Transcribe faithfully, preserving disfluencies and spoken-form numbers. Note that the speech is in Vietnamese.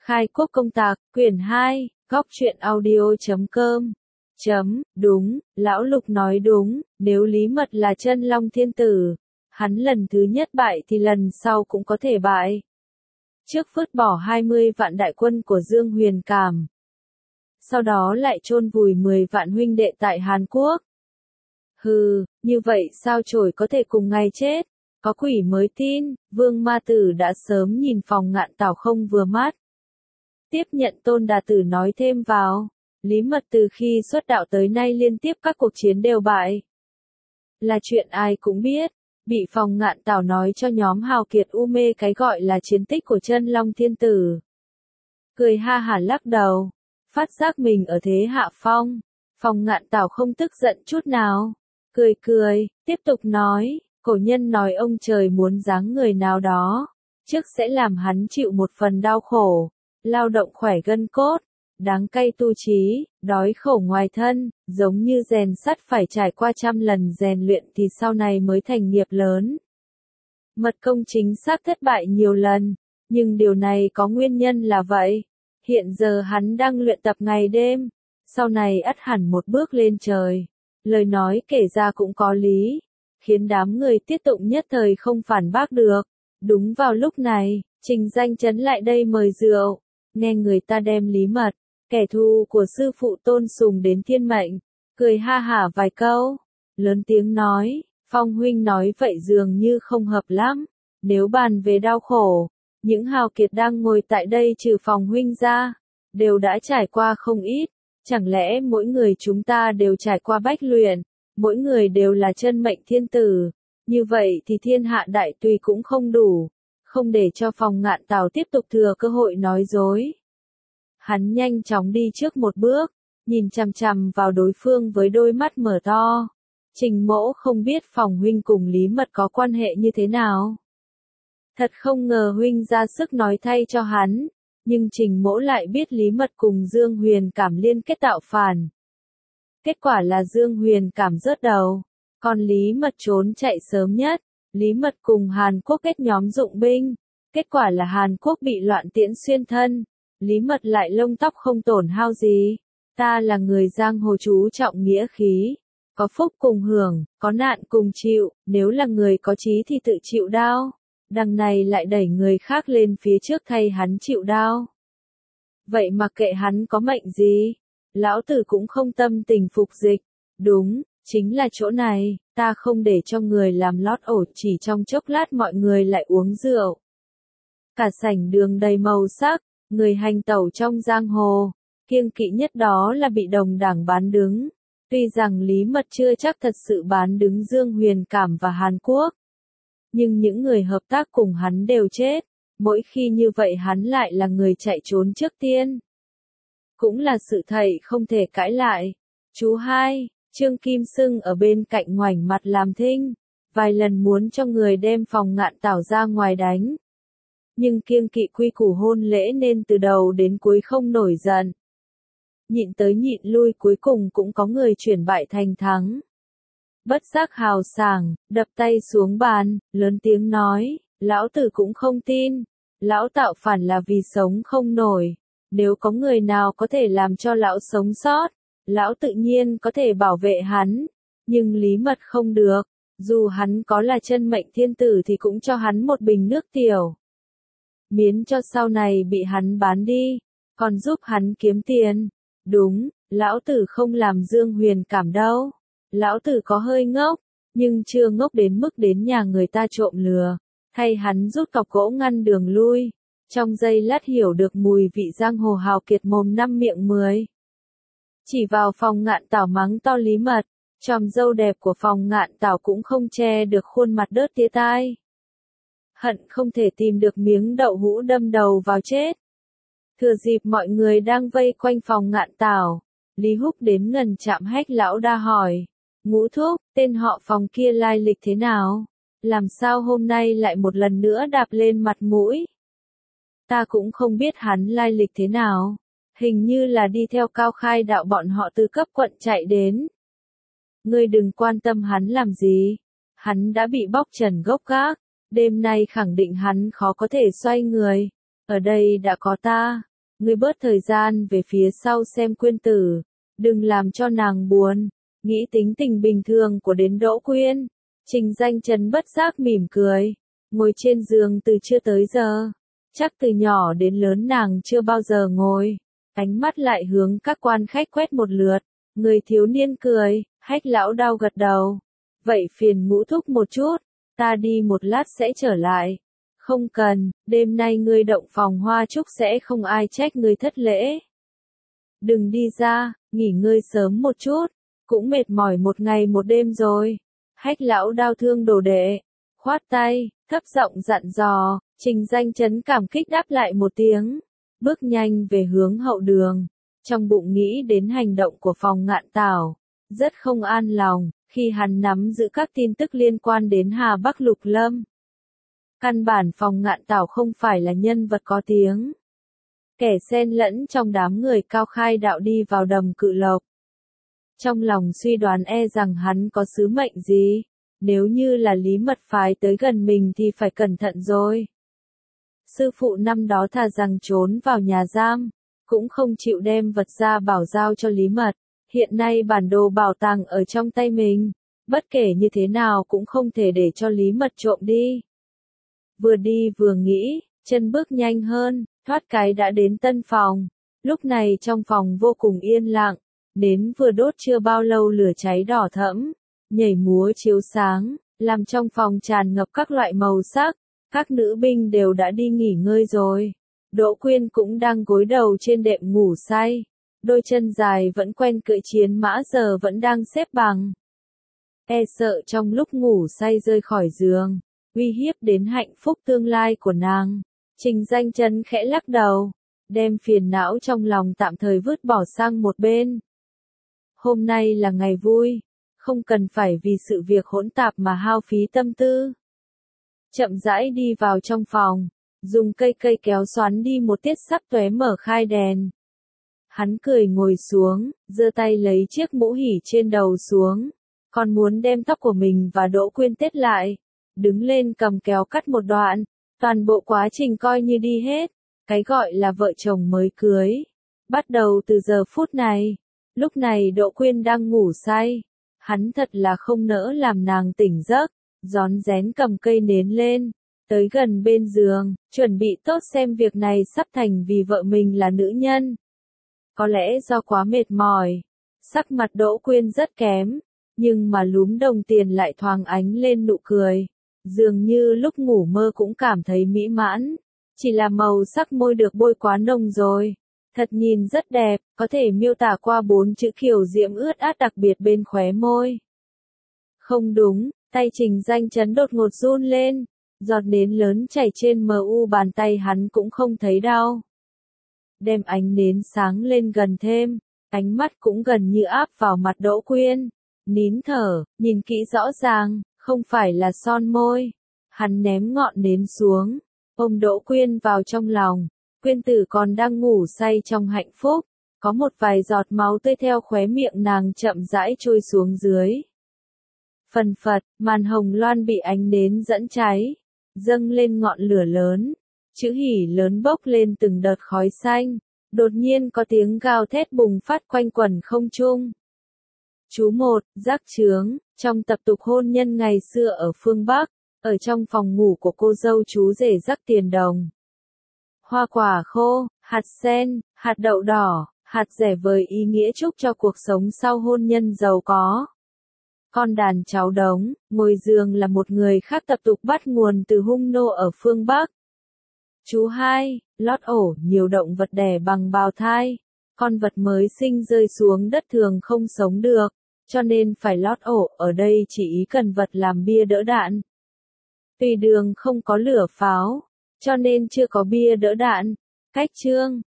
Khai quốc công tạc, quyển hai, góc truyện audio chấm com. Chấm, đúng, lão Lục nói đúng, nếu Lý Mật là chân long thiên tử, hắn lần thứ nhất bại thì lần sau cũng có thể bại. Trước vứt bỏ hai mươi vạn đại quân của Dương Huyền Cảm. Sau đó lại chôn vùi mười vạn huynh đệ tại Hàn Quốc. Hừ, như vậy sao trổi có thể cùng ngày chết? Có quỷ mới tin, Vương Ma Tử đã sớm nhìn Phòng Ngạn Tảo không vừa mắt. Tiếp nhận Tôn Đà Tử nói thêm vào, Lý Mật từ khi xuất đạo tới nay liên tiếp các cuộc chiến đều bại. Là chuyện ai cũng biết, bị Phòng Ngạn Tảo nói cho nhóm hào kiệt u mê cái gọi là chiến tích của chân long thiên tử. Cười ha hả lắc đầu, phát giác mình ở thế hạ phong. Phòng Ngạn Tảo không tức giận chút nào, cười cười, tiếp tục nói, cổ nhân nói ông trời muốn giáng người nào đó, trước sẽ làm hắn chịu một phần đau khổ, lao động khỏe gân cốt, đáng cay tu trí, đói khổ ngoài thân, giống như rèn sắt phải trải qua trăm lần rèn luyện thì sau này mới thành nghiệp lớn. Mật công chính xác thất bại nhiều lần, nhưng điều này có nguyên nhân là vậy. Hiện giờ hắn đang luyện tập ngày đêm, sau này ắt hẳn một bước lên trời. Lời nói kể ra cũng có lý, khiến đám người tiết tụng nhất thời không phản bác được. Đúng vào lúc này, Trình Danh Chấn lại đây mời rượu, nghe người ta đem Lý Mật, kẻ thù của sư phụ Tôn Sùng đến thiên mệnh, cười ha hả vài câu, lớn tiếng nói, Phong huynh nói vậy dường như không hợp lắm, nếu bàn về đau khổ, những hào kiệt đang ngồi tại đây trừ Phong huynh ra, đều đã trải qua không ít, chẳng lẽ mỗi người chúng ta đều trải qua bách luyện, mỗi người đều là chân mệnh thiên tử, như vậy thì thiên hạ đại tùy cũng không đủ, không để cho Phòng Ngạn Tảo tiếp tục thừa cơ hội nói dối. Hắn nhanh chóng đi trước một bước, nhìn chằm chằm vào đối phương với đôi mắt mở to. Trình Mỗ không biết Phòng huynh cùng Lý Mật có quan hệ như thế nào. Thật không ngờ huynh ra sức nói thay cho hắn, nhưng Trình Mỗ lại biết Lý Mật cùng Dương Huyền Cảm liên kết tạo phản. Kết quả là Dương Huyền Cảm rớt đầu, còn Lý Mật trốn chạy sớm nhất. Lý Mật cùng Hàn Quốc kết nhóm dụng binh, kết quả là Hàn Quốc bị loạn tiễn xuyên thân, Lý Mật lại lông tóc không tổn hao gì. Ta là người giang hồ chú trọng nghĩa khí, có phúc cùng hưởng, có nạn cùng chịu, nếu là người có chí thì tự chịu đau, đằng này lại đẩy người khác lên phía trước thay hắn chịu đau. Vậy mà kệ hắn có mệnh gì, lão tử cũng không tâm tình phục dịch, đúng, chính là chỗ này, ta không để cho người làm lót ổ, chỉ trong chốc lát mọi người lại uống rượu. Cả sảnh đường đầy màu sắc, người hành tẩu trong giang hồ, kiêng kỵ nhất đó là bị đồng đảng bán đứng. Tuy rằng Lý Mật chưa chắc thật sự bán đứng Dương Huyền Cảm và Hàn Quốc, nhưng những người hợp tác cùng hắn đều chết, mỗi khi như vậy hắn lại là người chạy trốn trước tiên. Cũng là sự thầy không thể cãi lại. Chú hai, Trương Kim Sưng ở bên cạnh ngoảnh mặt làm thinh, vài lần muốn cho người đem Phòng Ngạn Tảo ra ngoài đánh. Nhưng kiêng kỵ quy củ hôn lễ nên từ đầu đến cuối không nổi giận. Nhịn tới nhịn lui cuối cùng cũng có người chuyển bại thành thắng. Bất giác hào sảng, đập tay xuống bàn, lớn tiếng nói, lão tử cũng không tin, lão tạo phản là vì sống không nổi, nếu có người nào có thể làm cho lão sống sót, lão tự nhiên có thể bảo vệ hắn, nhưng Lý Mật không được, dù hắn có là chân mệnh thiên tử thì cũng cho hắn một bình nước tiểu. Miễn cho sau này bị hắn bán đi, còn giúp hắn kiếm tiền. Đúng, lão tử không làm Dương Huyền Cảm đâu. Lão tử có hơi ngốc, nhưng chưa ngốc đến mức đến nhà người ta trộm lừa, thay hắn rút cọc gỗ ngăn đường lui. Trong giây lát hiểu được mùi vị giang hồ hào kiệt mồm năm miệng mười. Chỉ vào Phòng Ngạn Tảo mắng to Lý Mật, chòm râu đẹp của Phòng Ngạn Tảo cũng không che được khuôn mặt đớt tía tai. Hận không thể tìm được miếng đậu hũ đâm đầu vào chết. Thừa dịp mọi người đang vây quanh Phòng Ngạn Tảo, Lý Húc đến gần chạm Hách lão đa hỏi, Ngũ thúc, tên họ Phòng kia lai lịch thế nào? Làm sao hôm nay lại một lần nữa đạp lên mặt mũi? Ta cũng không biết hắn lai lịch thế nào, hình như là đi theo Cao Khai đạo bọn họ từ cấp quận chạy đến. Ngươi đừng quan tâm hắn làm gì, hắn đã bị bóc trần gốc gác, đêm nay khẳng định hắn khó có thể xoay người, ở đây đã có ta, Ngươi bớt thời gian về phía sau xem Quyên Tử, đừng làm cho nàng buồn. Nghĩ tính tình bình thường của đến Đỗ Quyên, Trình Danh Chấn bất giác mỉm cười, ngồi trên giường từ chưa tới giờ. Chắc từ nhỏ đến lớn nàng chưa bao giờ ngồi. Ánh mắt lại hướng các quan khách quét một lượt. Người thiếu niên cười, Hách lão đao gật đầu. Vậy phiền Ngũ thúc một chút, ta đi một lát sẽ trở lại. Không cần, đêm nay ngươi động phòng hoa trúc sẽ không ai trách ngươi thất lễ. Đừng đi ra, nghỉ ngơi sớm một chút, cũng mệt mỏi một ngày một đêm rồi. Hách lão đao thương đồ đệ, khoát tay, thấp giọng dặn dò. Trình Danh Chấn cảm kích đáp lại một tiếng, bước nhanh về hướng hậu đường, trong bụng nghĩ đến hành động của Phòng Ngạn Tảo, rất không an lòng, khi hắn nắm giữ các tin tức liên quan đến Hà Bắc Lục Lâm. Căn bản Phòng Ngạn Tảo không phải là nhân vật có tiếng, kẻ xen lẫn trong đám người cao khai đạo đi vào đầm Cự Lộc. Trong lòng suy đoán e rằng hắn có sứ mệnh gì, nếu như là Lý Mật phái tới gần mình thì phải cẩn thận rồi. Sư phụ năm đó thà rằng trốn vào nhà giam, cũng không chịu đem vật ra bảo giao cho Lý Mật. Hiện nay bản đồ bảo tàng ở trong tay mình, bất kể như thế nào cũng không thể để cho Lý Mật trộm đi. Vừa đi vừa nghĩ, chân bước nhanh hơn, thoát cái đã đến tân phòng. Lúc này trong phòng vô cùng yên lặng, nến vừa đốt chưa bao lâu lửa cháy đỏ thẫm, nhảy múa chiếu sáng, làm trong phòng tràn ngập các loại màu sắc. Các nữ binh đều đã đi nghỉ ngơi rồi. Đỗ Quyên cũng đang gối đầu trên đệm ngủ say. Đôi chân dài vẫn quen cưỡi chiến mã giờ vẫn đang xếp bằng. E sợ trong lúc ngủ say rơi khỏi giường, uy hiếp đến hạnh phúc tương lai của nàng. Trình Danh Chấn khẽ lắc đầu, đem phiền não trong lòng tạm thời vứt bỏ sang một bên. Hôm nay là ngày vui, không cần phải vì sự việc hỗn tạp mà hao phí tâm tư. Chậm rãi đi vào trong phòng, dùng cây cây kéo xoắn đi một tiết sắp tóe mở khai đèn. Hắn cười ngồi xuống, giơ tay lấy chiếc mũ hỉ trên đầu xuống, còn muốn đem tóc của mình và Đỗ Quyên tết lại, đứng lên cầm kéo cắt một đoạn, toàn bộ quá trình coi như đi hết, cái gọi là vợ chồng mới cưới. Bắt đầu từ giờ phút này, lúc này Đỗ Quyên đang ngủ say, hắn thật là không nỡ làm nàng tỉnh giấc. Rón rén cầm cây nến lên, tới gần bên giường, chuẩn bị tốt xem việc này sắp thành vì vợ mình là nữ nhân. Có lẽ do quá mệt mỏi, sắc mặt Đỗ Quyên rất kém, nhưng mà lúm đồng tiền lại thoáng ánh lên nụ cười. Dường như lúc ngủ mơ cũng cảm thấy mỹ mãn, chỉ là màu sắc môi được bôi quá nồng rồi. Thật nhìn rất đẹp, có thể miêu tả qua bốn chữ kiều diễm ướt át đặc biệt bên khóe môi. Không đúng. Tay Trình Danh Chấn đột ngột run lên, giọt nến lớn chảy trên mờ u bàn tay hắn cũng không thấy đau. Đem ánh nến sáng lên gần thêm, ánh mắt cũng gần như áp vào mặt Đỗ Quyên. Nín thở, nhìn kỹ rõ ràng, không phải là son môi. Hắn ném ngọn nến xuống, ôm Đỗ Quyên vào trong lòng. Quyên Tử còn đang ngủ say trong hạnh phúc, có một vài giọt máu tươi theo khóe miệng nàng chậm rãi trôi xuống dưới. Phần phật, màn hồng loan bị ánh nến dẫn cháy, dâng lên ngọn lửa lớn, chữ hỉ lớn bốc lên từng đợt khói xanh, đột nhiên có tiếng gào thét bùng phát quanh quẩn không trung. Chú một, giác chướng, trong tập tục hôn nhân ngày xưa ở phương Bắc, ở trong phòng ngủ của cô dâu chú rể rắc tiền đồng. Hoa quả khô, hạt sen, hạt đậu đỏ, hạt rẻ với ý nghĩa chúc cho cuộc sống sau hôn nhân giàu có. Con đàn cháu đống, ngồi giường là một người khác tập tục bắt nguồn từ hung nô ở phương Bắc. Chú hai, lót ổ, nhiều động vật đẻ bằng bào thai. Con vật mới sinh rơi xuống đất thường không sống được, cho nên phải lót ổ, ở đây chỉ ý cần vật làm bia đỡ đạn. Tùy đường không có lửa pháo, cho nên chưa có bia đỡ đạn. Cách chương